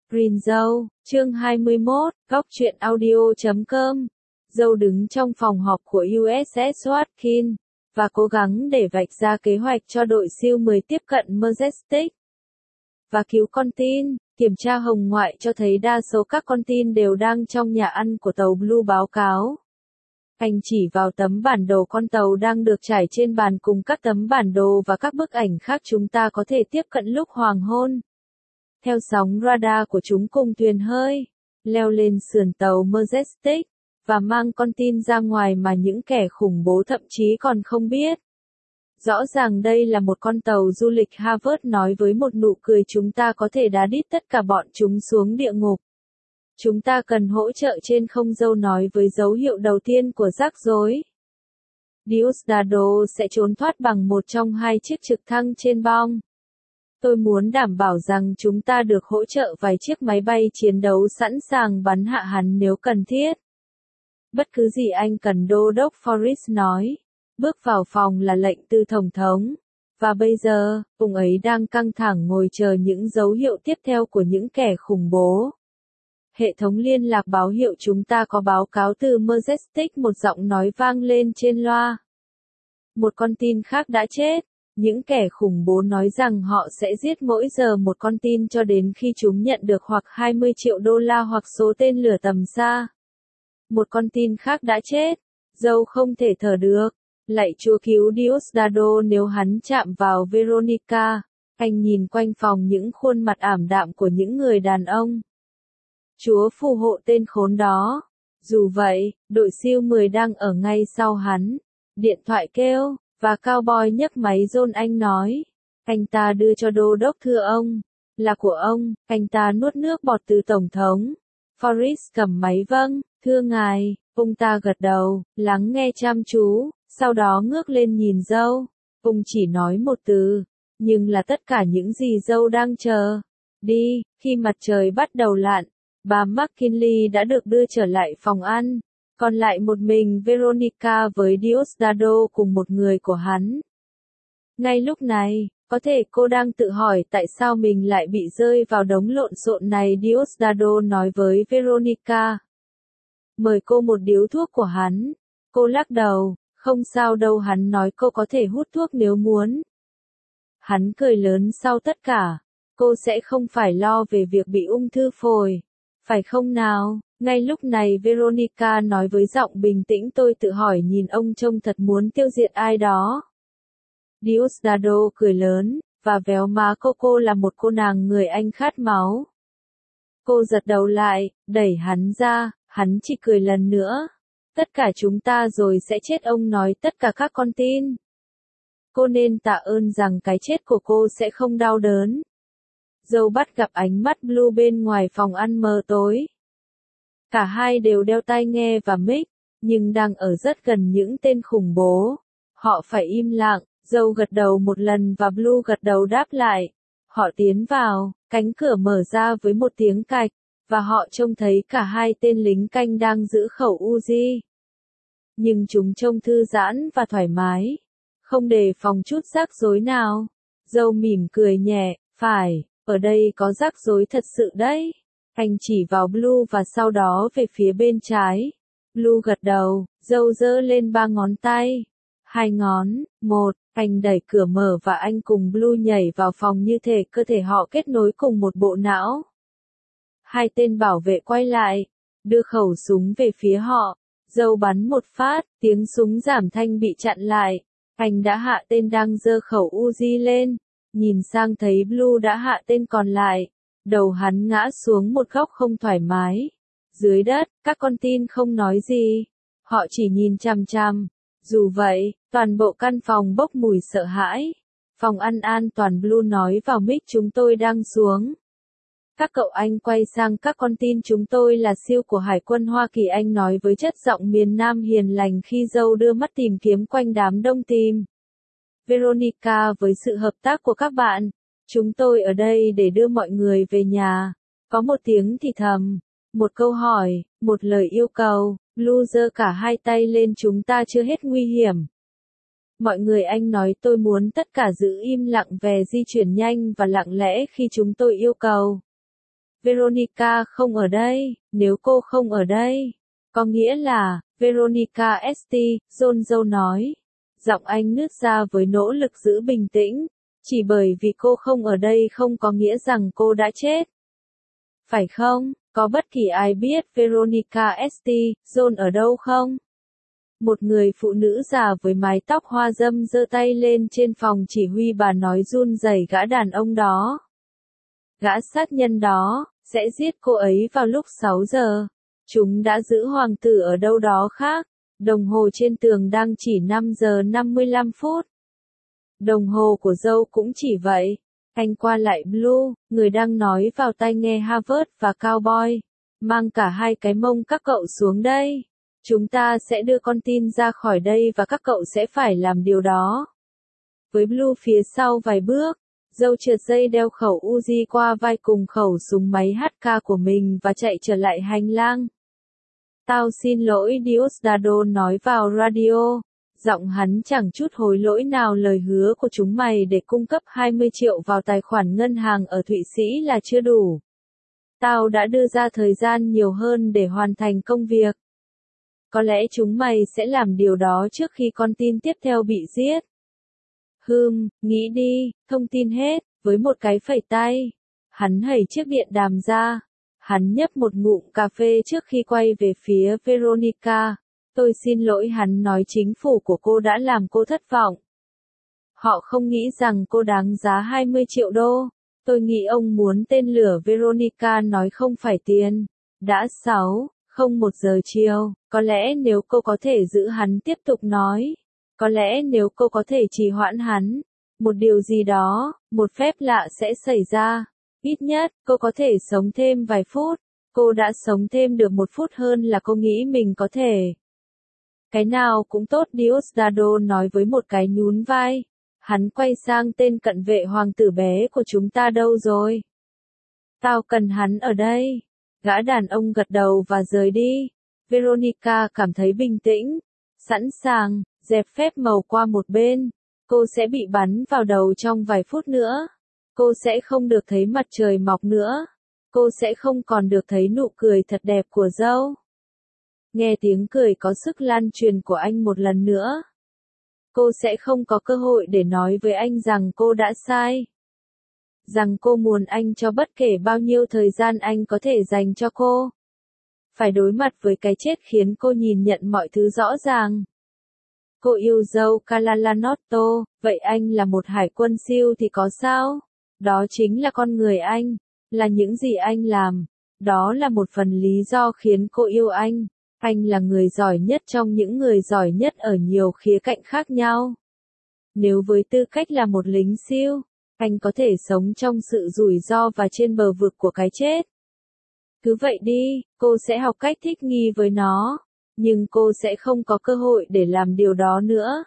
Green Dâu, chương 21, góc truyện audio.com. Dâu đứng trong phòng họp của USS Watkins, và cố gắng để vạch ra kế hoạch cho đội siêu 10 tiếp cận Majestic và cứu con tin. Kiểm tra hồng ngoại cho thấy đa số các con tin đều đang trong nhà ăn của tàu Blue báo cáo. Anh chỉ vào tấm bản đồ con tàu đang được trải trên bàn cùng các tấm bản đồ và các bức ảnh khác chúng ta có thể tiếp cận lúc hoàng hôn. Theo sóng radar của chúng cùng thuyền hơi, leo lên sườn tàu Majestic, và mang con tin ra ngoài mà những kẻ khủng bố thậm chí còn không biết. Rõ ràng đây là một con tàu du lịch, Harvard nói với một nụ cười, chúng ta có thể đá đít tất cả bọn chúng xuống địa ngục. Chúng ta cần hỗ trợ trên không, Dâu nói với dấu hiệu đầu tiên của rắc rối. Diosdado sẽ trốn thoát bằng một trong hai chiếc trực thăng trên bong. Tôi muốn đảm bảo rằng chúng ta được hỗ trợ vài chiếc máy bay chiến đấu sẵn sàng bắn hạ hắn nếu cần thiết. Bất cứ gì anh cần, Đô đốc Forrest nói. Bước vào phòng là lệnh từ Tổng thống. Và bây giờ, ông ấy đang căng thẳng ngồi chờ những dấu hiệu tiếp theo của những kẻ khủng bố. Hệ thống liên lạc báo hiệu chúng ta có báo cáo từ Majestic, một giọng nói vang lên trên loa. Một con tin khác đã chết. Những kẻ khủng bố nói rằng họ sẽ giết mỗi giờ một con tin cho đến khi chúng nhận được hoặc 20 triệu đô la hoặc số tên lửa tầm xa. Một con tin khác đã chết. Dâu không thể thở được. Lạy Chúa cứu Diosdado nếu hắn chạm vào Veronica. Anh nhìn quanh phòng những khuôn mặt ảm đạm của những người đàn ông. Chúa phù hộ tên khốn đó. Dù vậy, đội siêu 10 đang ở ngay sau hắn. Điện thoại kêu, và cowboy nhấc máy John. Anh nói. Anh ta đưa cho đô đốc, thưa ông. Là của ông. Anh ta nuốt nước bọt từ Tổng thống. Forrest cầm máy. Vâng, thưa ngài. Ông ta gật đầu, lắng nghe chăm chú, sau đó ngước lên nhìn Dâu. Ông chỉ nói một từ, nhưng là tất cả những gì Dâu đang chờ. Đi. Khi mặt trời bắt đầu lặn, bà McKinley đã được đưa trở lại phòng ăn, còn lại một mình Veronica với Diosdado cùng một người của hắn. Ngay lúc này, có thể cô đang tự hỏi tại sao mình lại bị rơi vào đống lộn xộn này. Diosdado nói với Veronica. Mời cô một điếu thuốc của hắn. Cô lắc đầu. Không sao đâu, hắn nói cô có thể hút thuốc nếu muốn. Hắn cười lớn, sau tất cả, cô sẽ không phải lo về việc bị ung thư phổi. Phải không nào? Ngay lúc này Veronica nói với giọng bình tĩnh, tôi tự hỏi nhìn ông trông thật muốn tiêu diệt ai đó. Diosdado cười lớn, và véo má cô là một cô nàng người Anh khát máu. Cô giật đầu lại, đẩy hắn ra, hắn chỉ cười lần nữa. Tất cả chúng ta rồi sẽ chết, ông nói, tất cả các con tin. Cô nên tạ ơn rằng cái chết của cô sẽ không đau đớn. Dâu bắt gặp ánh mắt Blue bên ngoài phòng ăn mờ tối. Cả hai đều đeo tai nghe và mic, nhưng đang ở rất gần những tên khủng bố. Họ phải im lặng. Dâu gật đầu một lần và Blue gật đầu đáp lại. Họ tiến vào, cánh cửa mở ra với một tiếng cạch, và họ trông thấy cả hai tên lính canh đang giữ khẩu Uzi. Nhưng chúng trông thư giãn và thoải mái, không đề phòng chút rắc rối nào. Dâu mỉm cười nhẹ, phải, ở đây có rắc rối thật sự đấy. Anh chỉ vào Blue và sau đó về phía bên trái. Blue gật đầu, Dâu giơ lên 3 ngón tay. 2 ngón, 1, anh đẩy cửa mở và anh cùng Blue nhảy vào phòng như thể cơ thể họ kết nối cùng một bộ não. Hai tên bảo vệ quay lại, đưa khẩu súng về phía họ. Dâu bắn một phát, tiếng súng giảm thanh bị chặn lại. Anh đã hạ tên đang giơ khẩu Uzi lên. Nhìn sang thấy Blue đã hạ tên còn lại. Đầu hắn ngã xuống một góc không thoải mái. Dưới đất, các con tin không nói gì. Họ chỉ nhìn chằm chằm. Dù vậy, toàn bộ căn phòng bốc mùi sợ hãi. Phòng ăn an toàn, Blue nói vào mic, chúng tôi đang xuống. Các cậu anh quay sang các con tin, chúng tôi là SEAL của Hải quân Hoa Kỳ, anh nói với chất giọng miền Nam hiền lành khi Dâu đưa mắt tìm kiếm quanh đám đông tìm. Veronica, với sự hợp tác của các bạn, chúng tôi ở đây để đưa mọi người về nhà. Có một tiếng thì thầm, một câu hỏi, một lời yêu cầu. Blue giơ cả hai tay lên, chúng ta chưa hết nguy hiểm. Mọi người, anh nói, tôi muốn tất cả giữ im lặng về di chuyển nhanh và lặng lẽ khi chúng tôi yêu cầu. Veronica không ở đây, nếu cô không ở đây, có nghĩa là, Veronica St. John dâu nói. Giọng anh nứt ra với nỗ lực giữ bình tĩnh. Chỉ bởi vì cô không ở đây không có nghĩa rằng cô đã chết. Phải không? Có bất kỳ ai biết Veronica St. John ở đâu không? Một người phụ nữ già với mái tóc hoa râm giơ tay lên trên phòng chỉ huy bà nói run rẩy gã đàn ông đó. Gã sát nhân đó, sẽ giết cô ấy vào lúc 6 giờ. Chúng đã giữ hoàng tử ở đâu đó khác. Đồng hồ trên tường đang chỉ 5 giờ 55 phút. Đồng hồ của dâu cũng chỉ vậy. Anh qua lại Blue, người đang nói vào tai nghe Harvard và Cowboy. Mang cả hai cái mông các cậu xuống đây. Chúng ta sẽ đưa con tin ra khỏi đây và các cậu sẽ phải làm điều đó. Với Blue phía sau vài bước, dâu trượt dây đeo khẩu Uzi qua vai cùng khẩu súng máy HK của mình và chạy trở lại hành lang. Tao xin lỗi Diosdado nói vào radio. Giọng hắn chẳng chút hối lỗi nào lời hứa của chúng mày để cung cấp 20 triệu vào tài khoản ngân hàng ở Thụy Sĩ là chưa đủ. Tao đã đưa ra thời gian nhiều hơn để hoàn thành công việc. Có lẽ chúng mày sẽ làm điều đó trước khi con tin tiếp theo bị giết. Nghĩ đi, thông tin hết, với một cái phẩy tay. Hắn hẩy chiếc điện đàm ra. Hắn nhấp một ngụm cà phê trước khi quay về phía Veronica. Tôi xin lỗi hắn nói chính phủ của cô đã làm cô thất vọng. Họ không nghĩ rằng cô đáng giá 20 triệu đô. Tôi nghĩ ông muốn tên lửa Veronica nói không phải tiền. Đã 6:01 giờ chiều, có lẽ nếu cô có thể giữ hắn tiếp tục nói. Có lẽ nếu cô có thể trì hoãn hắn. Một điều gì đó, một phép lạ sẽ xảy ra. Ít nhất, cô có thể sống thêm vài phút. Cô đã sống thêm được 1 phút hơn là cô nghĩ mình có thể. Cái nào cũng tốt Diosdado nói với một cái nhún vai. Hắn quay sang tên cận vệ hoàng tử bé của chúng ta đâu rồi? Tao cần hắn ở đây. Gã đàn ông gật đầu và rời đi. Veronica cảm thấy bình tĩnh. Sẵn sàng, dẹp phép màu qua một bên. Cô sẽ bị bắn vào đầu trong vài phút nữa. Cô sẽ không được thấy mặt trời mọc nữa. Cô sẽ không còn được thấy nụ cười thật đẹp của dâu. Nghe tiếng cười có sức lan truyền của anh một lần nữa. Cô sẽ không có cơ hội để nói với anh rằng cô đã sai. Rằng cô muốn anh cho bất kể bao nhiêu thời gian anh có thể dành cho cô. Phải đối mặt với cái chết khiến cô nhìn nhận mọi thứ rõ ràng. Cô yêu dâu Calalanotto, vậy anh là một hải quân siêu thì có sao? Đó chính là con người anh, là những gì anh làm. Đó là một phần lý do khiến cô yêu anh. Anh là người giỏi nhất trong những người giỏi nhất ở nhiều khía cạnh khác nhau. Nếu với tư cách là một lính siêu, anh có thể sống trong sự rủi ro và trên bờ vực của cái chết. Cứ vậy đi, cô sẽ học cách thích nghi với nó, nhưng cô sẽ không có cơ hội để làm điều đó nữa.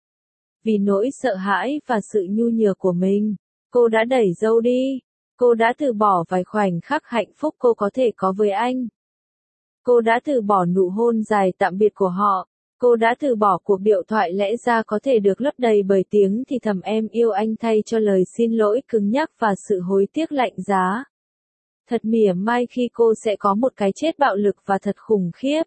Vì nỗi sợ hãi và sự nhu nhược của mình, cô đã đẩy dâu đi. Cô đã từ bỏ vài khoảnh khắc hạnh phúc cô có thể có với anh. Cô đã từ bỏ nụ hôn dài tạm biệt của họ. Cô đã từ bỏ cuộc điện thoại lẽ ra có thể được lấp đầy bởi tiếng thì thầm em yêu anh thay cho lời xin lỗi cứng nhắc và sự hối tiếc lạnh giá. Thật mỉa mai khi cô sẽ có một cái chết bạo lực và thật khủng khiếp.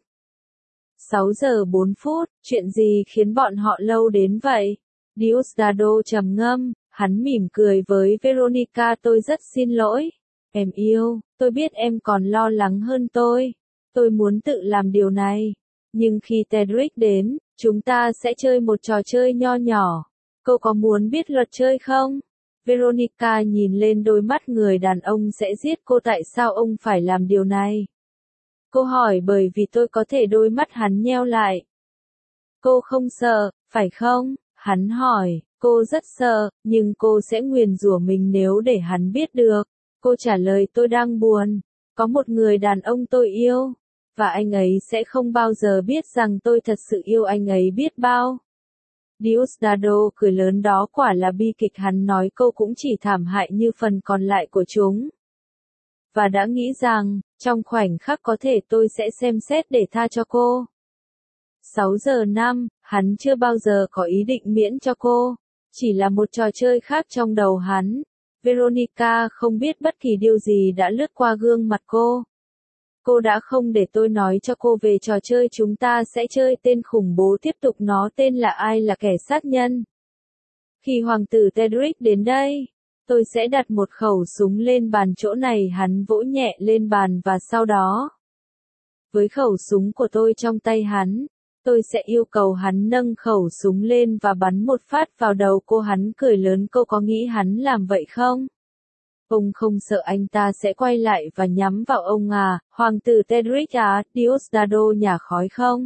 6 giờ 4 phút, chuyện gì khiến bọn họ lâu đến vậy? Diosdado trầm ngâm, hắn mỉm cười với Veronica tôi rất xin lỗi. Em yêu, tôi biết em còn lo lắng hơn tôi. Tôi muốn tự làm điều này. Nhưng khi Tedrick đến, chúng ta sẽ chơi một trò chơi nho nhỏ. Cô có muốn biết luật chơi không? Veronica nhìn lên đôi mắt người đàn ông sẽ giết cô tại sao ông phải làm điều này? Cô hỏi bởi vì tôi có thể đôi mắt hắn nheo lại. Cô không sợ, phải không? Hắn hỏi, cô rất sợ, nhưng cô sẽ nguyền rủa mình nếu để hắn biết được. Cô trả lời tôi đang buồn. Có một người đàn ông tôi yêu. Và anh ấy sẽ không bao giờ biết rằng tôi thật sự yêu anh ấy biết bao. Diosdado cười lớn đó quả là bi kịch hắn nói cô cũng chỉ thảm hại như phần còn lại của chúng. Và đã nghĩ rằng, trong khoảnh khắc có thể tôi sẽ xem xét để tha cho cô. 6 giờ 5, hắn chưa bao giờ có ý định miễn cho cô. Chỉ là một trò chơi khác trong đầu hắn. Veronica không biết bất kỳ điều gì đã lướt qua gương mặt cô. Cô đã không để tôi nói cho cô về trò chơi chúng ta sẽ chơi tên khủng bố tiếp tục nó tên là ai là kẻ sát nhân. Khi hoàng tử Tedric đến đây, tôi sẽ đặt một khẩu súng lên bàn chỗ này hắn vỗ nhẹ lên bàn và sau đó. Với khẩu súng của tôi trong tay hắn, tôi sẽ yêu cầu hắn nâng khẩu súng lên và bắn một phát vào đầu cô hắn cười lớn cô có nghĩ hắn làm vậy không? Ông không sợ anh ta sẽ quay lại và nhắm vào ông à, hoàng tử Tedric à, Diosdado nhả khói không?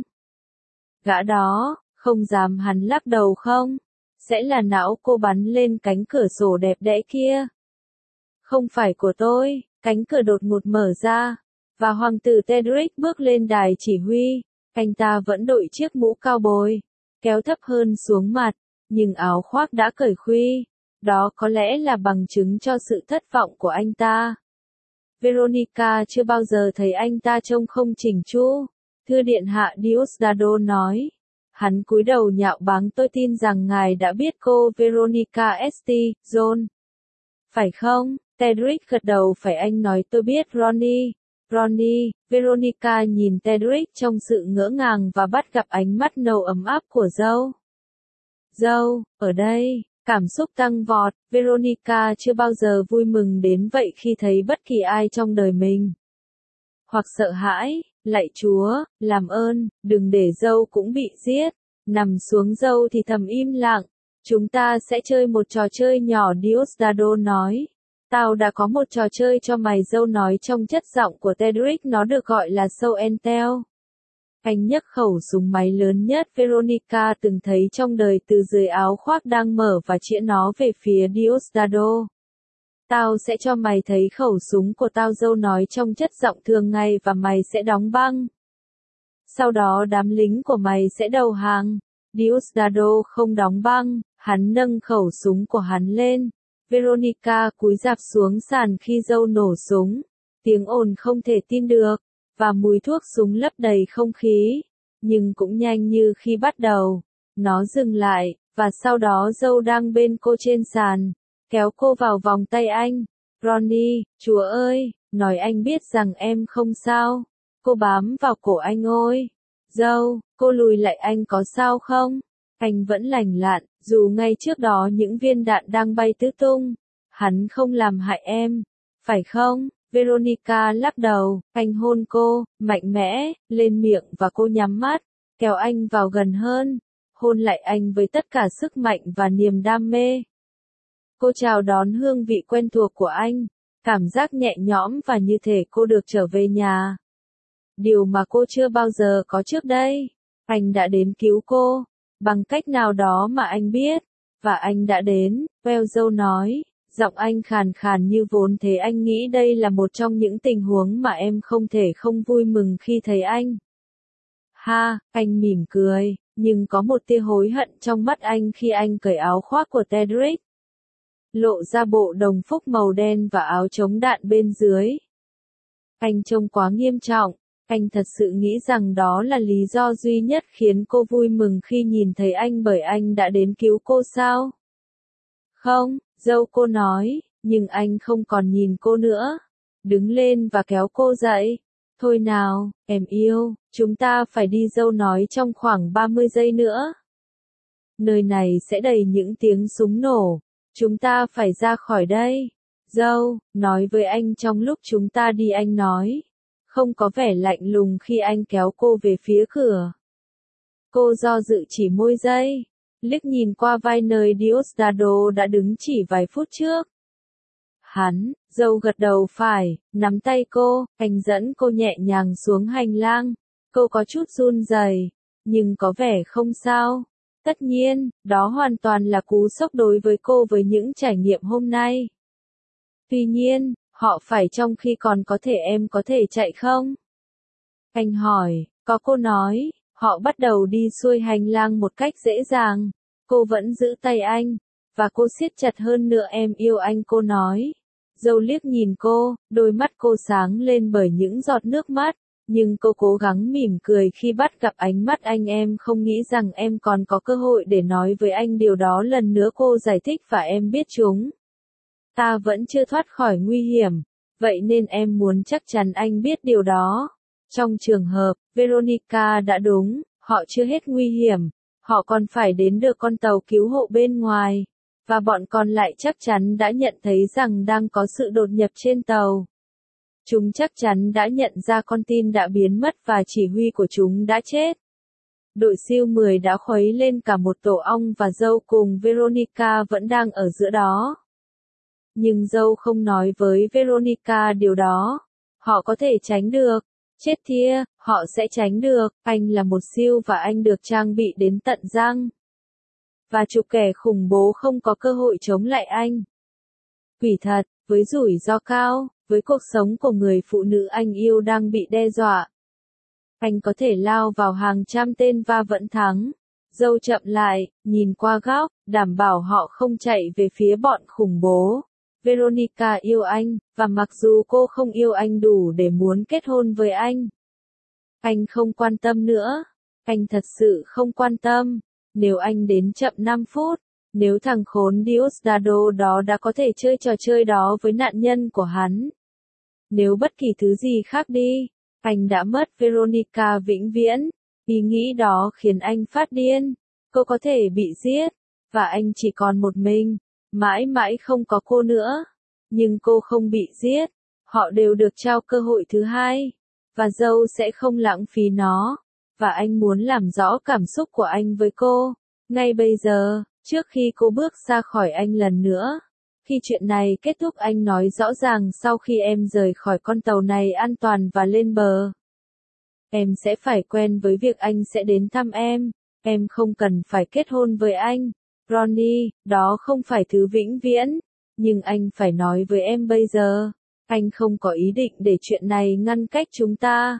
Gã đó, không dám hắn lắc đầu không? Sẽ là não cô bắn lên cánh cửa sổ đẹp đẽ kia. Không phải của tôi, cánh cửa đột ngột mở ra, và hoàng tử Tedric bước lên đài chỉ huy, anh ta vẫn đội chiếc mũ cao bồi, kéo thấp hơn xuống mặt, nhưng áo khoác đã cởi khuy. Đó có lẽ là bằng chứng cho sự thất vọng của anh ta. Veronica chưa bao giờ thấy anh ta trông không chỉnh chu. Thưa điện hạ Diosdado nói. Hắn cúi đầu nhạo báng tôi tin rằng ngài đã biết cô Veronica St. John. Phải không? Tedric gật đầu phải anh nói tôi biết Ronnie. Ronnie, Veronica nhìn Tedric trong sự ngỡ ngàng và bắt gặp ánh mắt nâu ấm áp của dâu. Dâu, ở đây. Cảm xúc tăng vọt, Veronica chưa bao giờ vui mừng đến vậy khi thấy bất kỳ ai trong đời mình. Hoặc sợ hãi, lạy Chúa, làm ơn, đừng để dâu cũng bị giết. Nằm xuống dâu thì thầm im lặng. Chúng ta sẽ chơi một trò chơi nhỏ Diosdado nói. Tao đã có một trò chơi cho mày dâu nói trong chất giọng của Tedric nó được gọi là show and tell. Anh nhấc khẩu súng máy lớn nhất Veronica từng thấy trong đời từ dưới áo khoác đang mở và chĩa nó về phía Diosdado. Tao sẽ cho mày thấy khẩu súng của tao dâu nói trong chất giọng thường ngày và mày sẽ đóng băng. Sau đó đám lính của mày sẽ đầu hàng. Diosdado không đóng băng, hắn nâng khẩu súng của hắn lên. Veronica cúi rạp xuống sàn khi dâu nổ súng. Tiếng ồn không thể tin được. Và mùi thuốc súng lấp đầy không khí, nhưng cũng nhanh như khi bắt đầu, nó dừng lại, và sau đó dâu đang bên cô trên sàn, kéo cô vào vòng tay anh. Ronnie, Chúa ơi, nói anh biết rằng em không sao. Cô bám vào cổ anh ôi. Dâu, cô lùi lại anh có sao không? Anh vẫn lành lặn, dù ngay trước đó những viên đạn đang bay tứ tung. Hắn không làm hại em, phải không? Veronica lắc đầu, anh hôn cô, mạnh mẽ, lên miệng và cô nhắm mắt, kéo anh vào gần hơn, hôn lại anh với tất cả sức mạnh và niềm đam mê. Cô chào đón hương vị quen thuộc của anh, cảm giác nhẹ nhõm và như thể cô được trở về nhà. Điều mà cô chưa bao giờ có trước đây. Anh đã đến cứu cô, bằng cách nào đó mà anh biết, và anh đã đến, Well nói. Giọng anh khàn khàn như vốn thế anh nghĩ đây là một trong những tình huống mà em không thể không vui mừng khi thấy anh. Ha, anh mỉm cười, nhưng có một tia hối hận trong mắt anh khi anh cởi áo khoác của Tedric. Lộ ra bộ đồng phục màu đen và áo chống đạn bên dưới. Anh trông quá nghiêm trọng, anh thật sự nghĩ rằng đó là lý do duy nhất khiến cô vui mừng khi nhìn thấy anh bởi anh đã đến cứu cô sao? Không. Dâu cô nói, nhưng anh không còn nhìn cô nữa. Đứng lên và kéo cô dậy. Thôi nào, em yêu, chúng ta phải đi dâu nói trong khoảng 30 giây nữa. Nơi này sẽ đầy những tiếng súng nổ. Chúng ta phải ra khỏi đây. Dâu, nói với anh trong lúc chúng ta đi anh nói. Không có vẻ lạnh lùng khi anh kéo cô về phía cửa. Cô do dự chỉ môi giây. Liếc nhìn qua vai nơi Diosdado đã đứng chỉ vài phút trước. Hắn, dâu gật đầu phải, nắm tay cô, anh dẫn cô nhẹ nhàng xuống hành lang. Cô có chút run rẩy, nhưng có vẻ không sao. Tất nhiên, đó hoàn toàn là cú sốc đối với cô với những trải nghiệm hôm nay. Tuy nhiên, họ phải trong khi còn có thể em có thể chạy không? Anh hỏi, có cô nói. Họ bắt đầu đi xuôi hành lang một cách dễ dàng. Cô vẫn giữ tay anh, và cô siết chặt hơn nữa em yêu anh cô nói. Dâu liếc nhìn cô, đôi mắt cô sáng lên bởi những giọt nước mắt, nhưng cô cố gắng mỉm cười khi bắt gặp ánh mắt anh em không nghĩ rằng em còn có cơ hội để nói với anh điều đó lần nữa cô giải thích và em biết chúng. Ta vẫn chưa thoát khỏi nguy hiểm, vậy nên em muốn chắc chắn anh biết điều đó. Trong trường hợp, Veronica đã đúng, họ chưa hết nguy hiểm, họ còn phải đến được con tàu cứu hộ bên ngoài, và bọn còn lại chắc chắn đã nhận thấy rằng đang có sự đột nhập trên tàu. Chúng chắc chắn đã nhận ra con tin đã biến mất và chỉ huy của chúng đã chết. Đội SEAL 10 đã khuấy lên cả một tổ ong và Joe cùng Veronica vẫn đang ở giữa đó. Nhưng Joe không nói với Veronica điều đó. Họ có thể tránh được. Chết thia, họ sẽ tránh được. Anh là một SEAL và anh được trang bị đến tận răng. Và chục kẻ khủng bố không có cơ hội chống lại anh. Quỷ thật, với rủi ro cao, với cuộc sống của người phụ nữ anh yêu đang bị đe dọa. Anh có thể lao vào hàng trăm tên và vẫn thắng. Joe chậm lại, nhìn qua góc, đảm bảo họ không chạy về phía bọn khủng bố. Veronica yêu anh, và mặc dù cô không yêu anh đủ để muốn kết hôn với anh không quan tâm nữa. Anh thật sự không quan tâm. Nếu anh đến chậm 5 phút, nếu thằng khốn Diosdado đó đã có thể chơi trò chơi đó với nạn nhân của hắn. Nếu bất kỳ thứ gì khác đi, anh đã mất Veronica vĩnh viễn. Ý nghĩ đó khiến anh phát điên. Cô có thể bị giết, và anh chỉ còn một mình, mãi mãi không có cô nữa. Nhưng cô không bị giết, họ đều được trao cơ hội thứ hai, và Joe sẽ không lãng phí nó. Và anh muốn làm rõ cảm xúc của anh với cô, ngay bây giờ, trước khi cô bước ra khỏi anh lần nữa. Khi chuyện này kết thúc anh nói rõ ràng sau khi em rời khỏi con tàu này an toàn và lên bờ. Em sẽ phải quen với việc anh sẽ đến thăm em không cần phải kết hôn với anh. Ronnie, đó không phải thứ vĩnh viễn, nhưng anh phải nói với em bây giờ. Anh không có ý định để chuyện này ngăn cách chúng ta.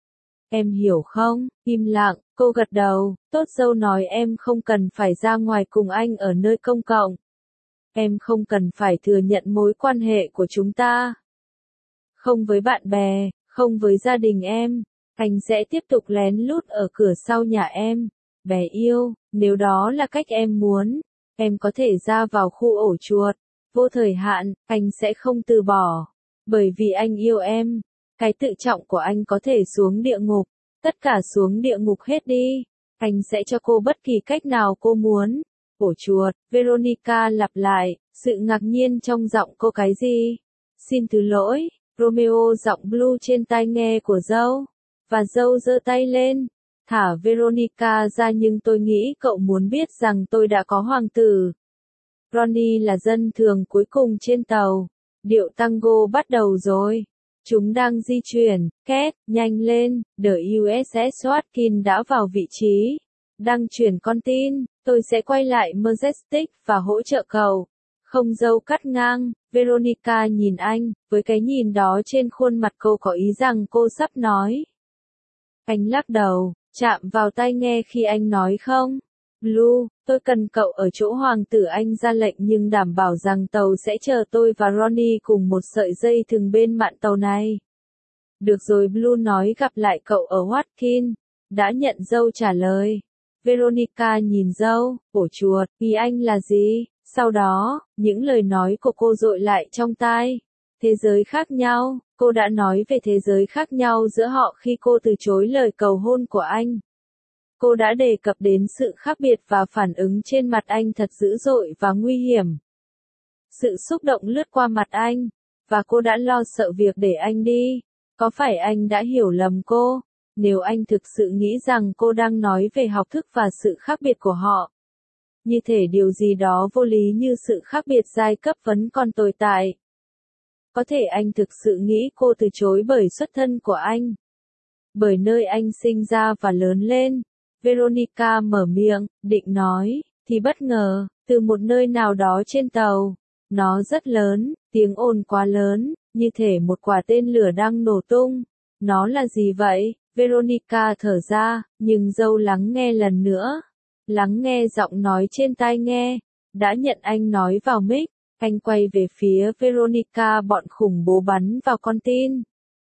Em hiểu không? Im lặng, cô gật đầu, tốt dâu nói em không cần phải ra ngoài cùng anh ở nơi công cộng. Em không cần phải thừa nhận mối quan hệ của chúng ta. Không với bạn bè, không với gia đình em. Anh sẽ tiếp tục lén lút ở cửa sau nhà em. Bé yêu, nếu đó là cách em muốn, em có thể ra vào khu ổ chuột. Vô thời hạn, anh sẽ không từ bỏ. Bởi vì anh yêu em. Cái tự trọng của anh có thể xuống địa ngục. Tất cả xuống địa ngục hết đi. Anh sẽ cho cô bất kỳ cách nào cô muốn. Ổ chuột, Veronica lặp lại, sự ngạc nhiên trong giọng cô cái gì? Xin thứ lỗi, Romeo giọng blue trên tai nghe của Joe. Và Joe giơ tay lên. Thả Veronica ra nhưng tôi nghĩ cậu muốn biết rằng tôi đã có hoàng tử. Ronnie là dân thường cuối cùng trên tàu. Điệu tango bắt đầu rồi. Chúng đang di chuyển, két, nhanh lên, The USS Watkin đã vào vị trí. Đang chuyển con tin, tôi sẽ quay lại Majestic và hỗ trợ cậu. Không dâu cắt ngang, Veronica nhìn anh, với cái nhìn đó trên khuôn mặt cô có ý rằng cô sắp nói. Anh lắc đầu, chạm vào tai nghe khi anh nói không. Blue, tôi cần cậu ở chỗ hoàng tử anh ra lệnh nhưng đảm bảo rằng tàu sẽ chờ tôi và Ronnie cùng một sợi dây thừng bên mạn tàu này. Được rồi Blue nói gặp lại cậu ở Watkin. Đã nhận dâu trả lời. Veronica nhìn dâu, ổ chuột, ý anh là gì? Sau đó, những lời nói của cô dội lại trong tai. Thế giới khác nhau, cô đã nói về thế giới khác nhau giữa họ khi cô từ chối lời cầu hôn của anh. Cô đã đề cập đến sự khác biệt và phản ứng trên mặt anh thật dữ dội và nguy hiểm. Sự xúc động lướt qua mặt anh, và cô đã lo sợ việc để anh đi. Có phải anh đã hiểu lầm cô? Nếu anh thực sự nghĩ rằng cô đang nói về học thức và sự khác biệt của họ. Như thể điều gì đó vô lý như sự khác biệt giai cấp vẫn còn tồn tại. Có thể anh thực sự nghĩ cô từ chối bởi xuất thân của anh. Bởi nơi anh sinh ra và lớn lên. Veronica mở miệng, định nói, thì bất ngờ, từ một nơi nào đó trên tàu. Nó rất lớn, tiếng ồn quá lớn, như thể một quả tên lửa đang nổ tung. Nó là gì vậy? Veronica thở ra, nhưng dâu lắng nghe lần nữa. Lắng nghe giọng nói trên tai nghe. Đã nhận anh nói vào mic. Anh quay về phía Veronica bọn khủng bố bắn vào con tin.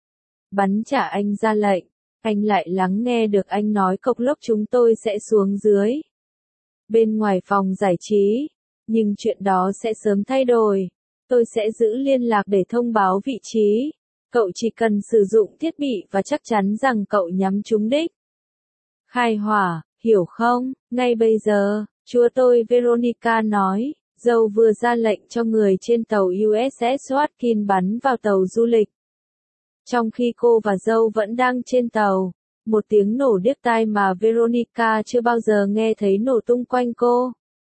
Bắn trả anh ra lệnh. Anh lại lắng nghe được anh nói cộc lốc chúng tôi sẽ xuống dưới. Bên ngoài phòng giải trí. Nhưng chuyện đó sẽ sớm thay đổi. Tôi sẽ giữ liên lạc để thông báo vị trí. Cậu chỉ cần sử dụng thiết bị và chắc chắn rằng cậu nhắm trúng đích. Khai hỏa, hiểu không? Ngay bây giờ, chúa tôi Veronica nói, dâu vừa ra lệnh cho người trên tàu USS Watkin bắn vào tàu du lịch. Trong khi cô và dâu vẫn đang trên tàu, một tiếng nổ điếc tai mà Veronica chưa bao giờ nghe thấy nổ tung quanh cô.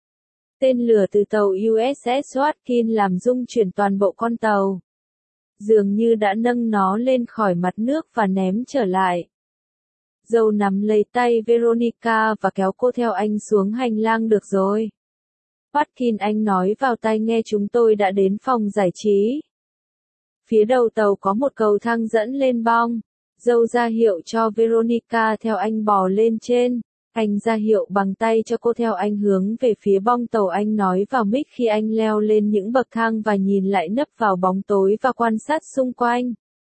Tên lửa từ tàu USS Watkin làm rung chuyển toàn bộ con tàu. Dường như đã nâng nó lên khỏi mặt nước và ném trở lại. Dâu nắm lấy tay Veronica và kéo cô theo anh xuống hành lang. Được rồi. Watkin, anh nói vào tai nghe, chúng tôi đã đến phòng giải trí. Phía đầu tàu có một cầu thang dẫn lên bong. Dâu ra hiệu cho Veronica theo anh bò lên trên. Anh ra hiệu bằng tay cho cô theo anh hướng về phía bong tàu. Anh nói vào mic khi anh leo lên những bậc thang và nhìn lại nấp vào bóng tối và quan sát xung quanh.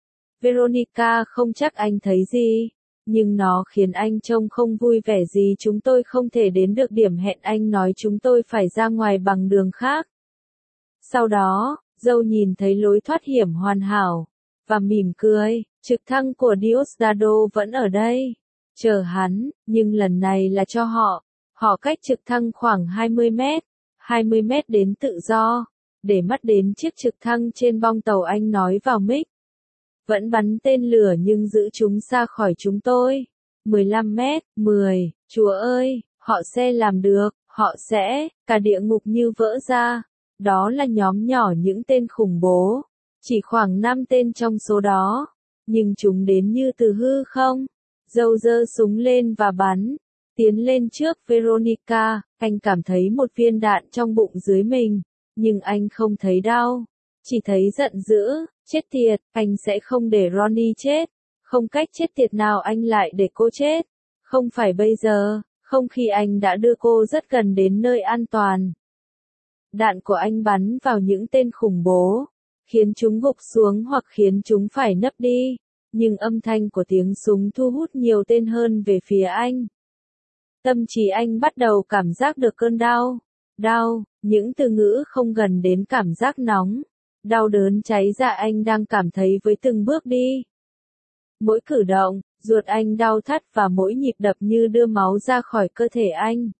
Veronica không chắc anh thấy gì, nhưng nó khiến anh trông không vui vẻ gì. Chúng tôi không thể đến được điểm hẹn, anh nói, chúng tôi phải ra ngoài bằng đường khác. Sau đó, dâu nhìn thấy lối thoát hiểm hoàn hảo, và mỉm cười. Trực thăng của Diosdado vẫn ở đây, chờ hắn, nhưng lần này là cho họ. Họ cách trực thăng khoảng 20 mét, 20 mét đến tự do, để mắt đến chiếc trực thăng trên bong tàu. Anh nói vào mic. Vẫn bắn tên lửa nhưng giữ chúng xa khỏi chúng tôi. 15 mét, 10, chúa ơi, họ sẽ làm được, họ sẽ, cả địa ngục như vỡ ra. Đó là nhóm nhỏ những tên khủng bố. Chỉ khoảng 5 tên trong số đó. Nhưng chúng đến như từ hư không. Dâu giơ súng lên và bắn. Tiến lên trước Veronica, anh cảm thấy một viên đạn trong bụng dưới mình. Nhưng anh không thấy đau. Chỉ thấy giận dữ. Chết tiệt, anh sẽ không để Ronnie chết. Không cách chết tiệt nào anh lại để cô chết. Không phải bây giờ, không khi anh đã đưa cô rất gần đến nơi an toàn. Đạn của anh bắn vào những tên khủng bố, khiến chúng gục xuống hoặc khiến chúng phải nấp đi. Nhưng âm thanh của tiếng súng thu hút nhiều tên hơn về phía anh. Tâm trí anh bắt đầu cảm giác được cơn đau. Đau, những từ ngữ không gần đến cảm giác nóng. Đau đớn cháy dạ anh đang cảm thấy với từng bước đi. Mỗi cử động, ruột anh đau thắt và mỗi nhịp đập như đưa máu ra khỏi cơ thể anh.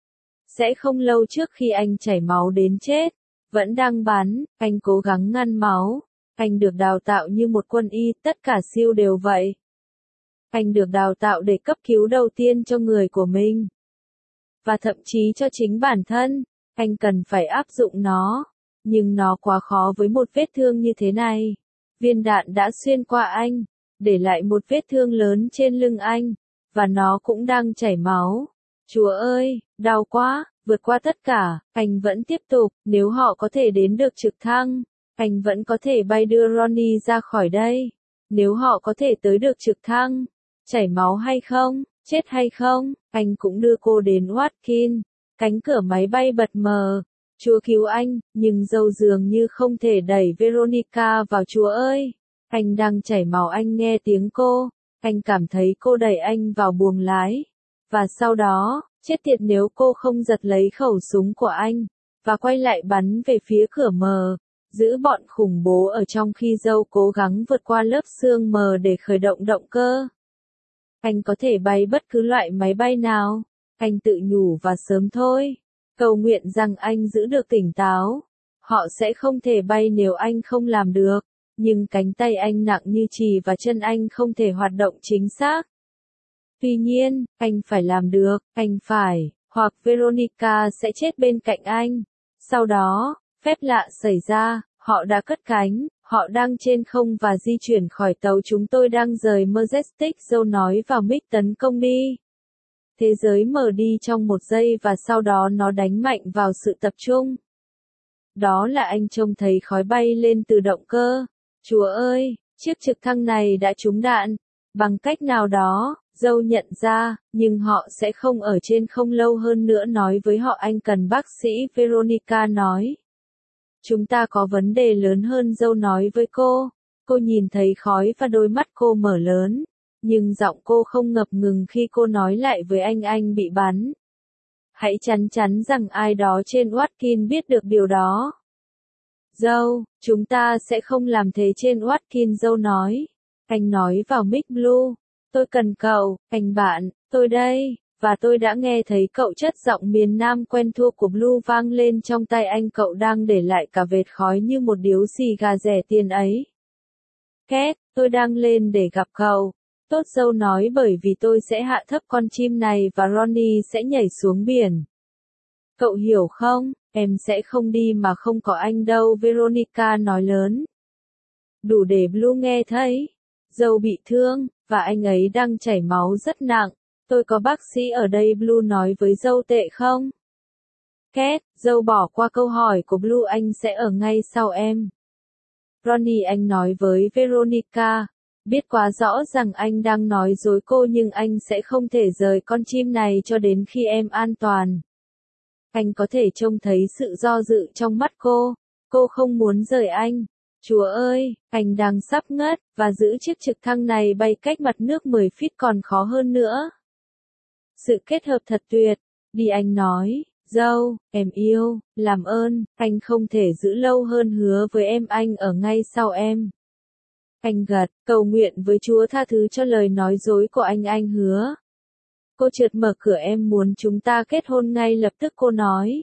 Sẽ không lâu trước khi anh chảy máu đến chết. Vẫn đang bắn, anh cố gắng ngăn máu. Anh được đào tạo như một quân y, tất cả SEAL đều vậy. Anh được đào tạo để cấp cứu đầu tiên cho người của mình. Và thậm chí cho chính bản thân, anh cần phải áp dụng nó. Nhưng nó quá khó với một vết thương như thế này. Viên đạn đã xuyên qua anh, để lại một vết thương lớn trên lưng anh, và nó cũng đang chảy máu. Chúa ơi, đau quá, vượt qua tất cả, anh vẫn tiếp tục. Nếu họ có thể đến được trực thăng, anh vẫn có thể bay đưa Ronnie ra khỏi đây. Nếu họ có thể tới được trực thăng, chảy máu hay không, chết hay không, anh cũng đưa cô đến Watkin. Cánh cửa máy bay bật mở. Chúa cứu anh, nhưng dâu dường như không thể đẩy Veronica vào. Chúa ơi, anh đang chảy máu. Anh nghe tiếng cô, anh cảm thấy cô đẩy anh vào buồng lái. Và sau đó, chết tiệt nếu cô không giật lấy khẩu súng của anh, và quay lại bắn về phía cửa mờ, giữ bọn khủng bố ở trong khi dâu cố gắng vượt qua lớp sương mờ để khởi động động cơ. Anh có thể bay bất cứ loại máy bay nào, anh tự nhủ, và sớm thôi. Cầu nguyện rằng anh giữ được tỉnh táo. Họ sẽ không thể bay nếu anh không làm được, nhưng cánh tay anh nặng như chì và chân anh không thể hoạt động chính xác. Tuy nhiên, anh phải làm được, anh phải, hoặc Veronica sẽ chết bên cạnh anh. Sau đó, phép lạ xảy ra, họ đã cất cánh, họ đang trên không và di chuyển khỏi tàu. Chúng tôi đang rời Majestic, dâu nói vào mic, tấn công đi. Thế giới mở đi trong một giây và sau đó nó đánh mạnh vào sự tập trung. Đó là anh trông thấy khói bay lên từ động cơ. Chúa ơi, chiếc trực thăng này đã trúng đạn. Bằng cách nào đó, dâu nhận ra, nhưng họ sẽ không ở trên không lâu hơn nữa. Nói với họ anh cần bác sĩ, Veronica nói. Chúng ta có vấn đề lớn hơn, dâu nói với cô. Cô nhìn thấy khói và đôi mắt cô mở lớn. Nhưng giọng cô không ngập ngừng khi cô nói lại với anh bị bắn. Hãy chắn chắn rằng ai đó trên Watkin biết được điều đó. Dâu, chúng ta sẽ không làm thế trên Watkins, dâu nói. Anh nói vào mic Blue. Tôi cần cậu, anh bạn, tôi đây. Và tôi đã nghe thấy cậu chất giọng miền Nam quen thuộc của Blue vang lên trong tai anh, cậu đang để lại cả vệt khói như một điếu xì gà rẻ tiền ấy. Két, tôi đang lên để gặp cậu. Tốt, dâu nói, bởi vì tôi sẽ hạ thấp con chim này và Ronnie sẽ nhảy xuống biển. Cậu hiểu không, em sẽ không đi mà không có anh đâu, Veronica nói lớn. Đủ để Blue nghe thấy. Dâu bị thương, và anh ấy đang chảy máu rất nặng. Tôi có bác sĩ ở đây, Blue nói với dâu, tệ không? Két, dâu bỏ qua câu hỏi của Blue, anh sẽ ở ngay sau em. Ronnie, anh nói với Veronica. Biết quá rõ rằng anh đang nói dối cô, nhưng anh sẽ không thể rời con chim này cho đến khi em an toàn. Anh có thể trông thấy sự do dự trong mắt cô. Cô không muốn rời anh. Chúa ơi, anh đang sắp ngất, và giữ chiếc trực thăng này bay cách mặt nước 10 feet còn khó hơn nữa. Sự kết hợp thật tuyệt. Đi, anh nói. Dâu, em yêu, làm ơn, anh không thể giữ lâu hơn, hứa với em anh ở ngay sau em. Anh gật, cầu nguyện với Chúa tha thứ cho lời nói dối của anh hứa. Cô trượt mở cửa, em muốn chúng ta kết hôn ngay lập tức, cô nói.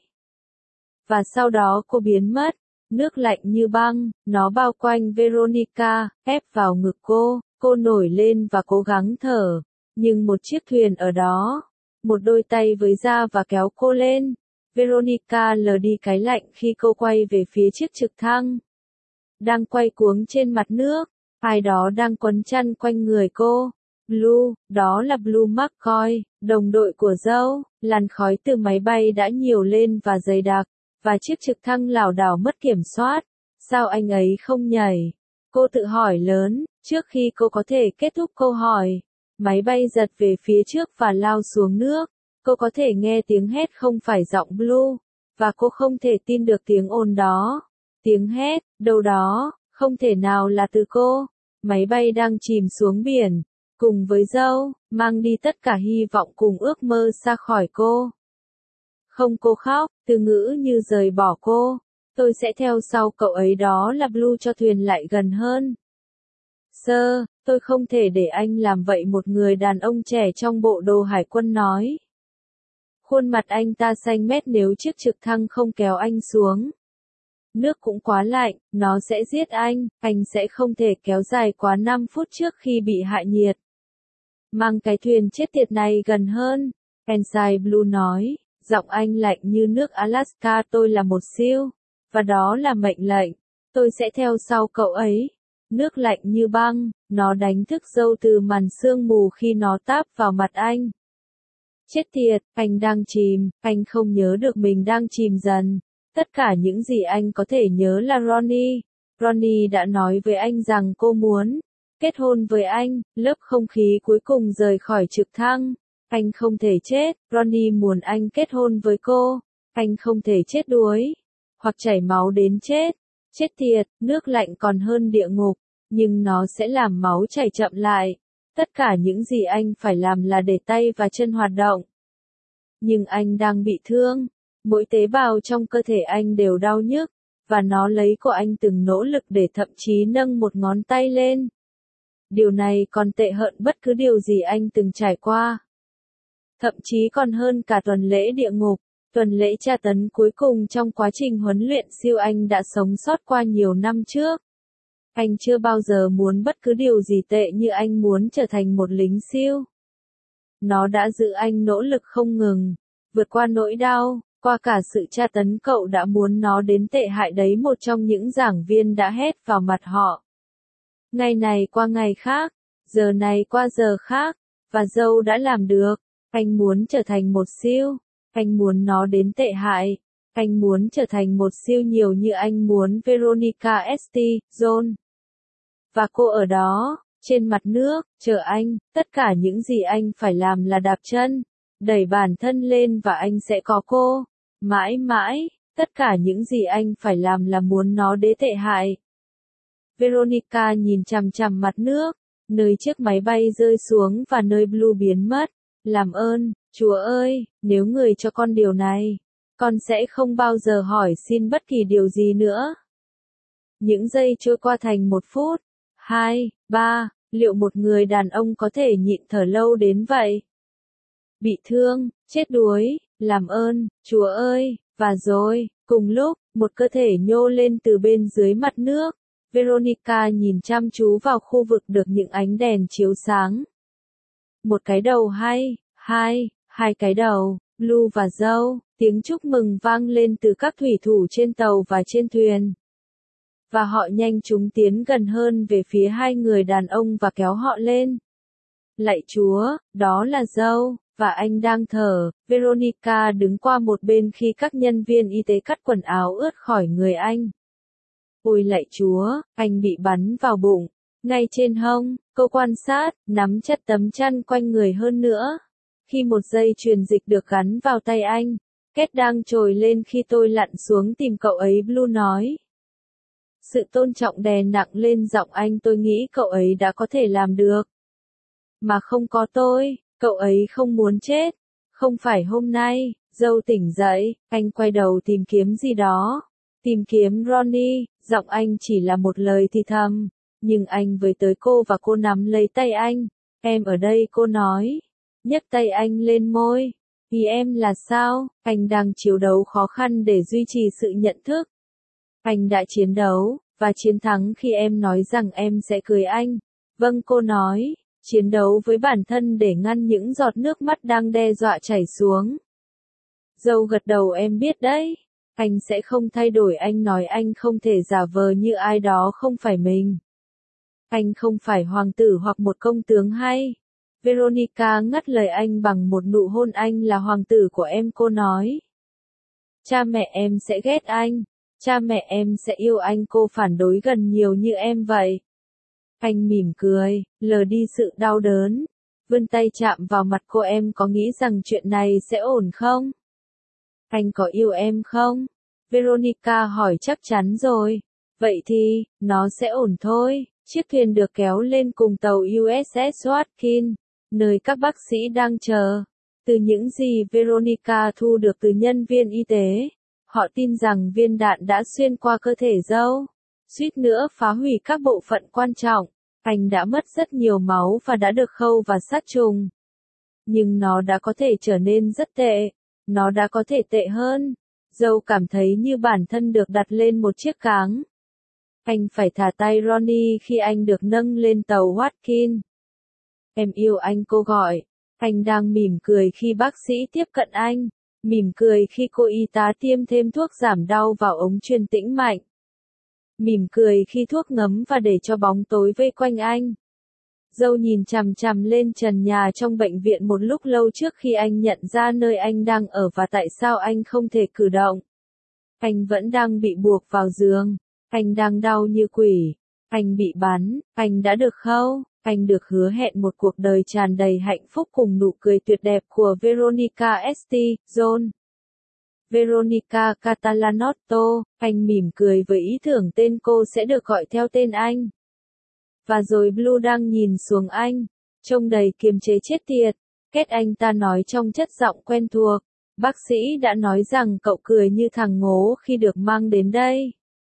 Và sau đó cô biến mất. Nước lạnh như băng, nó bao quanh Veronica, ép vào ngực cô nổi lên và cố gắng thở. Nhưng một chiếc thuyền ở đó, một đôi tay với da và kéo cô lên. Veronica lờ đi cái lạnh khi cô quay về phía chiếc trực thăng. Đang quay cuống trên mặt nước, ai đó đang quấn chăn quanh người cô. Blue, đó là Blue McCoy, đồng đội của dâu. Làn khói từ máy bay đã nhiều lên và dày đặc, và chiếc trực thăng lảo đảo mất kiểm soát. Sao anh ấy không nhảy? Cô tự hỏi lớn, trước khi cô có thể kết thúc câu hỏi. Máy bay giật về phía trước và lao xuống nước. Cô có thể nghe tiếng hét không phải giọng Blue, và cô không thể tin được tiếng ồn đó. Tiếng hét, đâu đó, không thể nào là từ cô. Máy bay đang chìm xuống biển, cùng với dâu, mang đi tất cả hy vọng cùng ước mơ xa khỏi cô. Không, cô khóc, từ ngữ như rời bỏ cô. Tôi sẽ theo sau cậu ấy, đó là Blue cho thuyền lại gần hơn. Sir, tôi không thể để anh làm vậy, một người đàn ông trẻ trong bộ đồ hải quân nói. Khuôn mặt anh ta xanh mét nếu chiếc trực thăng không kéo anh xuống. Nước cũng quá lạnh, nó sẽ giết anh sẽ không thể kéo dài quá 5 phút trước khi bị hạ nhiệt. Mang cái thuyền chết tiệt này gần hơn, Ensign Blue nói, giọng anh lạnh như nước Alaska, tôi là một SEAL, và đó là mệnh lệnh, tôi sẽ theo sau cậu ấy. Nước lạnh như băng, nó đánh thức dâu từ màn sương mù khi nó táp vào mặt anh. Chết tiệt, anh đang chìm, anh không nhớ được mình đang chìm dần. Tất cả những gì anh có thể nhớ là Ronnie. Ronnie đã nói với anh rằng cô muốn kết hôn với anh. Lớp không khí cuối cùng rời khỏi trực thăng. Anh không thể chết, Ronnie muốn anh kết hôn với cô. Anh không thể chết đuối, hoặc chảy máu đến chết. Chết tiệt, nước lạnh còn hơn địa ngục, nhưng nó sẽ làm máu chảy chậm lại. Tất cả những gì anh phải làm là để tay và chân hoạt động. Nhưng anh đang bị thương. Mỗi tế bào trong cơ thể anh đều đau nhức, và nó lấy của anh từng nỗ lực để thậm chí nâng một ngón tay lên. Điều này còn tệ hơn bất cứ điều gì anh từng trải qua. Thậm chí còn hơn cả tuần lễ địa ngục, tuần lễ tra tấn cuối cùng trong quá trình huấn luyện SEAL anh đã sống sót qua nhiều năm trước. Anh chưa bao giờ muốn bất cứ điều gì tệ như anh muốn trở thành một lính SEAL. Nó đã giữ anh nỗ lực không ngừng, vượt qua nỗi đau, qua cả sự tra tấn, cậu đã muốn nó đến tệ hại đấy, một trong những giảng viên đã hét vào mặt họ. Ngày này qua ngày khác, giờ này qua giờ khác, và dâu đã làm được. Anh muốn trở thành một SEAL, anh muốn nó đến tệ hại, anh muốn trở thành một SEAL nhiều như anh muốn Veronica St. John. Và cô ở đó, trên mặt nước, chờ anh, tất cả những gì anh phải làm là đạp chân, đẩy bản thân lên và anh sẽ có cô. Mãi mãi, tất cả những gì anh phải làm là muốn nó đến tệ hại. Veronica nhìn chằm chằm mặt nước, nơi chiếc máy bay rơi xuống và nơi Blue biến mất. Làm ơn, Chúa ơi, nếu người cho con điều này, con sẽ không bao giờ hỏi xin bất kỳ điều gì nữa. Những giây trôi qua thành 1 phút, 2, 3, liệu một người đàn ông có thể nhịn thở lâu đến vậy? Bị thương, chết đuối, làm ơn, Chúa ơi, và rồi, cùng lúc, một cơ thể nhô lên từ bên dưới mặt nước. Veronica nhìn chăm chú vào khu vực được những ánh đèn chiếu sáng. Một cái đầu hai cái đầu, Blue và Joe, tiếng chúc mừng vang lên từ các thủy thủ trên tàu và trên thuyền. Và họ nhanh chóng tiến gần hơn về phía hai người đàn ông và kéo họ lên. Lạy Chúa, đó là Joe, và anh đang thở. Veronica đứng qua một bên khi các nhân viên y tế cắt quần áo ướt khỏi người anh. Ôi lạy Chúa, anh bị bắn vào bụng, ngay trên hông. Cô quan sát, nắm chặt tấm chăn quanh người hơn nữa. Khi một dây truyền dịch được gắn vào tay anh, Kết đang trồi lên khi tôi lặn xuống tìm cậu ấy, Blue nói. Sự tôn trọng đè nặng lên giọng anh, tôi nghĩ cậu ấy đã có thể làm được. Mà không có tôi, cậu ấy không muốn chết. Không phải hôm nay. Joe tỉnh dậy, anh quay đầu tìm kiếm gì đó. Tìm kiếm Ronnie, giọng anh chỉ là một lời thì thầm. Nhưng anh với tới cô và cô nắm lấy tay anh. Em ở đây, cô nói. Nhấc tay anh lên môi. Vì em là sao? Anh đang chiến đấu khó khăn để duy trì sự nhận thức. Anh đã chiến đấu, và chiến thắng khi em nói rằng em sẽ cưới anh. Vâng, cô nói. Chiến đấu với bản thân để ngăn những giọt nước mắt đang đe dọa chảy xuống. Joe gật đầu, em biết đấy. Anh sẽ không thay đổi, anh nói anh không thể giả vờ như ai đó không phải mình. Anh không phải hoàng tử hoặc một công tướng hay. Veronica ngắt lời anh bằng một nụ hôn, anh là hoàng tử của em, cô nói. Cha mẹ em sẽ ghét anh. Cha mẹ em sẽ yêu anh, cô phản đối gần nhiều như em vậy. Anh mỉm cười, lờ đi sự đau đớn. Vươn tay chạm vào mặt cô, em có nghĩ rằng chuyện này sẽ ổn không? Anh có yêu em không? Veronica hỏi. Chắc chắn rồi. Vậy thì, nó sẽ ổn thôi. Chiếc thuyền được kéo lên cùng tàu USS Watkin, nơi các bác sĩ đang chờ. Từ những gì Veronica thu được từ nhân viên y tế, họ tin rằng viên đạn đã xuyên qua cơ thể Joe, suýt nữa phá hủy các bộ phận quan trọng. Anh đã mất rất nhiều máu và đã được khâu và sát trùng. Nhưng nó đã có thể trở nên rất tệ. Nó đã có thể tệ hơn. Joe cảm thấy như bản thân được đặt lên một chiếc cáng. Anh phải thả tay Ronnie khi anh được nâng lên tàu Watkin. Em yêu anh, cô gọi. Anh đang mỉm cười khi bác sĩ tiếp cận anh. Mỉm cười khi cô y tá tiêm thêm thuốc giảm đau vào ống truyền tĩnh mạnh. Mỉm cười khi thuốc ngấm và để cho bóng tối vây quanh anh. Joe nhìn chằm chằm lên trần nhà trong bệnh viện một lúc lâu trước khi anh nhận ra nơi anh đang ở và tại sao anh không thể cử động. Anh vẫn đang bị buộc vào giường. Anh đang đau như quỷ. Anh bị bắn. Anh đã được khâu. Anh được hứa hẹn một cuộc đời tràn đầy hạnh phúc cùng nụ cười tuyệt đẹp của Veronica St. John. Veronica Catalanotto, anh mỉm cười với ý tưởng tên cô sẽ được gọi theo tên anh. Và rồi Blue đang nhìn xuống anh, trông đầy kiềm chế, chết tiệt. Kết, anh ta nói trong chất giọng quen thuộc. Bác sĩ đã nói rằng cậu cười như thằng ngố khi được mang đến đây.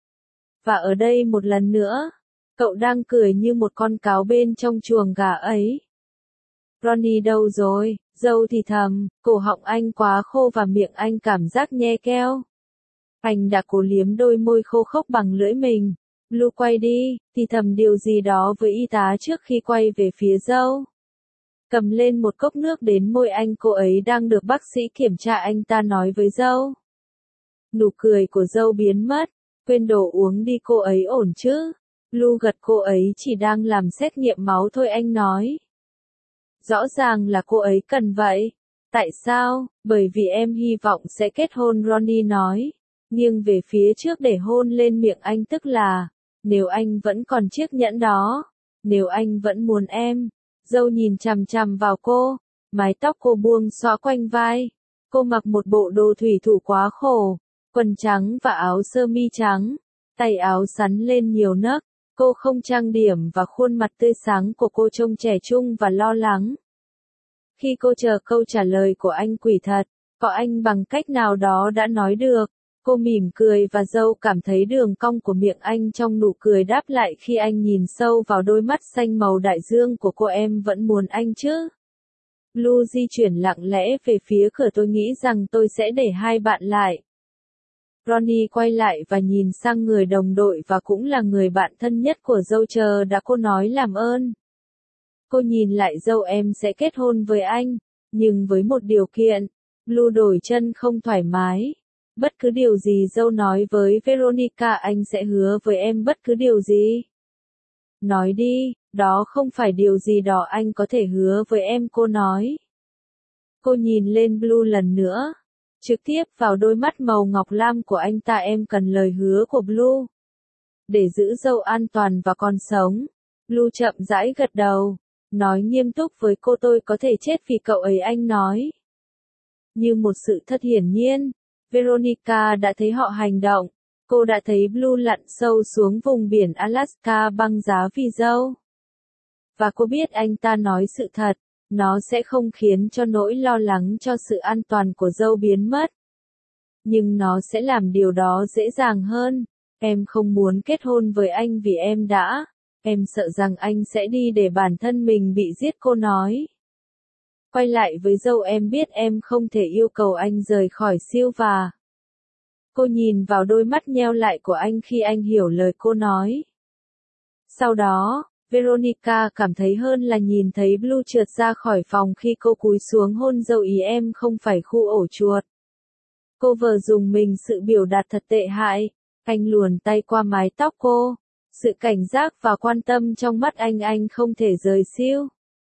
Và ở đây một lần nữa, cậu đang cười như một con cáo bên trong chuồng gà ấy. Ronnie đâu rồi? Joe thì thầm, cổ họng anh quá khô và miệng anh cảm giác nhe keo. Anh đã cố liếm đôi môi khô khốc bằng lưỡi mình. Blue quay đi, thì thầm điều gì đó với y tá trước khi quay về phía Joe. Cầm lên một cốc nước đến môi anh, cô ấy đang được bác sĩ kiểm tra, anh ta nói với Joe. Nụ cười của Joe biến mất. Quên đồ uống đi, cô ấy ổn chứ? Blue gật, cô ấy chỉ đang làm xét nghiệm máu thôi, anh nói. Rõ ràng là cô ấy cần vậy. Tại sao? Bởi vì em hy vọng sẽ kết hôn, Ronnie nói. Nghiêng về phía trước để hôn lên miệng anh, tức là, nếu anh vẫn còn chiếc nhẫn đó, nếu anh vẫn muốn em. Joe nhìn chằm chằm vào cô, mái tóc cô buông xõa quanh vai. Cô mặc một bộ đồ thủy thủ quá khổ, quần trắng và áo sơ mi trắng, tay áo sắn lên nhiều nấc. Cô không trang điểm và khuôn mặt tươi sáng của cô trông trẻ trung và lo lắng. Khi cô chờ câu trả lời của anh, quỷ thật, có anh bằng cách nào đó đã nói được, Cô mỉm cười và dâu cảm thấy đường cong của miệng anh trong nụ cười đáp lại khi anh nhìn sâu vào đôi mắt xanh màu đại dương của cô. Em vẫn muốn anh chứ? Blue di chuyển lặng lẽ về phía cửa. Tôi nghĩ rằng tôi sẽ để hai bạn lại. Ronnie quay lại và nhìn sang người đồng đội và cũng là người bạn thân nhất của dâu. Chờ đã, cô nói, làm ơn. Cô nhìn lại dâu. Em sẽ kết hôn với anh, nhưng với một điều kiện. Blue đổi chân không thoải mái. Bất cứ điều gì dâu nói với Veronica, anh sẽ hứa với em bất cứ điều gì. Nói đi, đó không phải điều gì đó anh có thể hứa với em, cô nói. Cô nhìn lên Blue lần nữa. Trực tiếp vào đôi mắt màu ngọc lam của anh ta. Em cần lời hứa của Blue. Để giữ dâu an toàn và còn sống. Blue chậm rãi gật đầu. Nói nghiêm túc với cô, tôi có thể chết vì cậu ấy, anh nói. Như một sự thật hiển nhiên, Veronica đã thấy họ hành động. Cô đã thấy Blue lặn sâu xuống vùng biển Alaska băng giá vì dâu. Và cô biết anh ta nói sự thật. Nó sẽ không khiến cho nỗi lo lắng cho sự an toàn của dâu biến mất. Nhưng nó sẽ làm điều đó dễ dàng hơn. Em không muốn kết hôn với anh vì em đã. Em sợ rằng anh sẽ đi để bản thân mình bị giết, cô nói. Quay lại với dâu, em biết em không thể yêu cầu anh rời khỏi Silva. Cô nhìn vào đôi mắt nheo lại của anh khi anh hiểu lời cô nói. Sau đó, Veronica cảm thấy hơn là nhìn thấy Blue trượt ra khỏi phòng khi cô cúi xuống hôn dâu. Ý em không phải khu ổ chuột. Cô vờ dùng mình sự biểu đạt thật tệ hại. Anh luồn tay qua mái tóc cô. Sự cảnh giác và quan tâm trong mắt anh không thể rời siêu.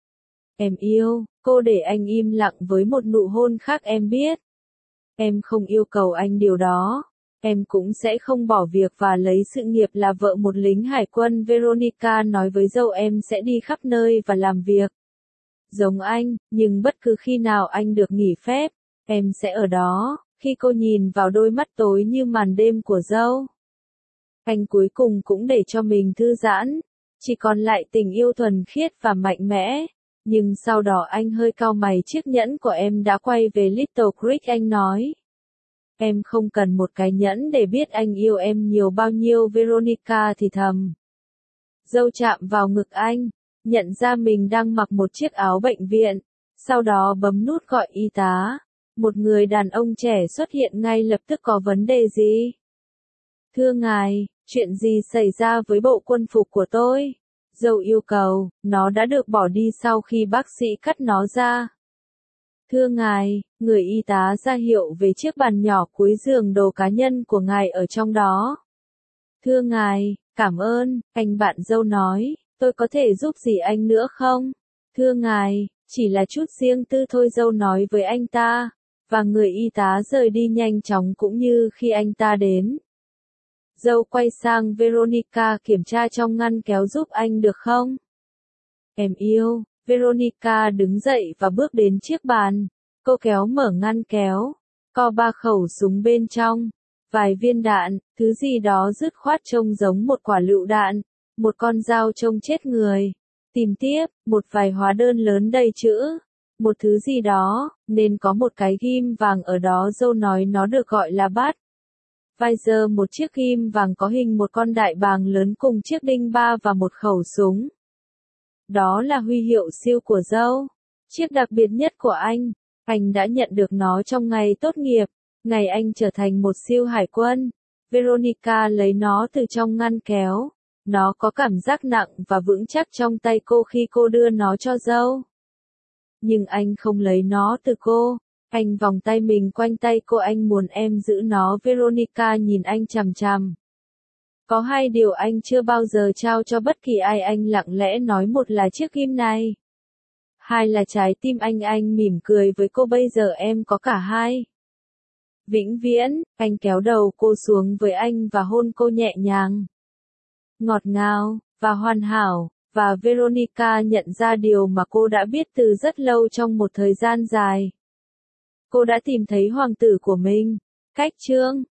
Em yêu, cô để anh im lặng với một nụ hôn khác. Em biết. Em không yêu cầu anh điều đó. Em cũng sẽ không bỏ việc và lấy sự nghiệp là vợ một lính hải quân. Veronica nói với dâu, em sẽ đi khắp nơi và làm việc. Giống anh, nhưng bất cứ khi nào anh được nghỉ phép, em sẽ ở đó. Khi cô nhìn vào đôi mắt tối như màn đêm của dâu. Anh cuối cùng cũng để cho mình thư giãn. Chỉ còn lại tình yêu thuần khiết và mạnh mẽ. Nhưng sau đó anh hơi cau mày. Chiếc nhẫn của em đã quay về Little Creek, anh nói. Em không cần một cái nhẫn để biết anh yêu em nhiều bao nhiêu. Veronica thì thầm. Dâu chạm vào ngực anh, nhận ra mình đang mặc một chiếc áo bệnh viện. Sau đó bấm nút gọi y tá. Một người đàn ông trẻ xuất hiện ngay lập tức. Có vấn đề gì? Thưa ngài, chuyện gì xảy ra với bộ quân phục của tôi? Dâu yêu cầu, nó đã được bỏ đi sau khi bác sĩ cắt nó ra. Thưa ngài, người y tá ra hiệu về chiếc bàn nhỏ cuối giường, đồ cá nhân của ngài ở trong đó. Thưa ngài, cảm ơn, anh bạn dâu nói, tôi có thể giúp gì anh nữa không? Thưa ngài, chỉ là chút riêng tư thôi, dâu nói với anh ta. Và người y tá rời đi nhanh chóng cũng như khi anh ta đến. Dâu quay sang Veronica, kiểm tra trong ngăn kéo giúp anh được không? Em yêu. Veronica đứng dậy và bước đến chiếc bàn. Cô kéo mở ngăn kéo. Có 3 khẩu súng bên trong. Vài viên đạn, thứ gì đó dứt khoát trông giống một quả lựu đạn. Một con dao trông chết người. Tìm tiếp, một vài hóa đơn lớn đầy chữ. Một thứ gì đó, nên có một cái ghim vàng ở đó. Dâu nói nó được gọi là bát. Visor, một chiếc ghim vàng có hình một con đại bàng lớn cùng chiếc đinh 3 và một khẩu súng. Đó là huy hiệu SEAL của dâu. Chiếc đặc biệt nhất của anh. Anh đã nhận được nó trong ngày tốt nghiệp. Ngày anh trở thành một SEAL hải quân. Veronica lấy nó từ trong ngăn kéo. Nó có cảm giác nặng và vững chắc trong tay cô khi cô đưa nó cho dâu. Nhưng anh không lấy nó từ cô. Anh vòng tay mình quanh tay cô. Anh muốn em giữ nó. Veronica nhìn anh chằm chằm. Có 2 điều anh chưa bao giờ trao cho bất kỳ ai, anh lặng lẽ nói. Một là chiếc ghim này. 2 là trái tim anh. Anh mỉm cười với cô. Bây giờ em có cả 2. Vĩnh viễn. Anh kéo đầu cô xuống với anh và hôn cô nhẹ nhàng, ngọt ngào và hoàn hảo. Và Veronica nhận ra điều mà cô đã biết từ rất lâu trong một thời gian dài. Cô đã tìm thấy hoàng tử của mình. Cách chương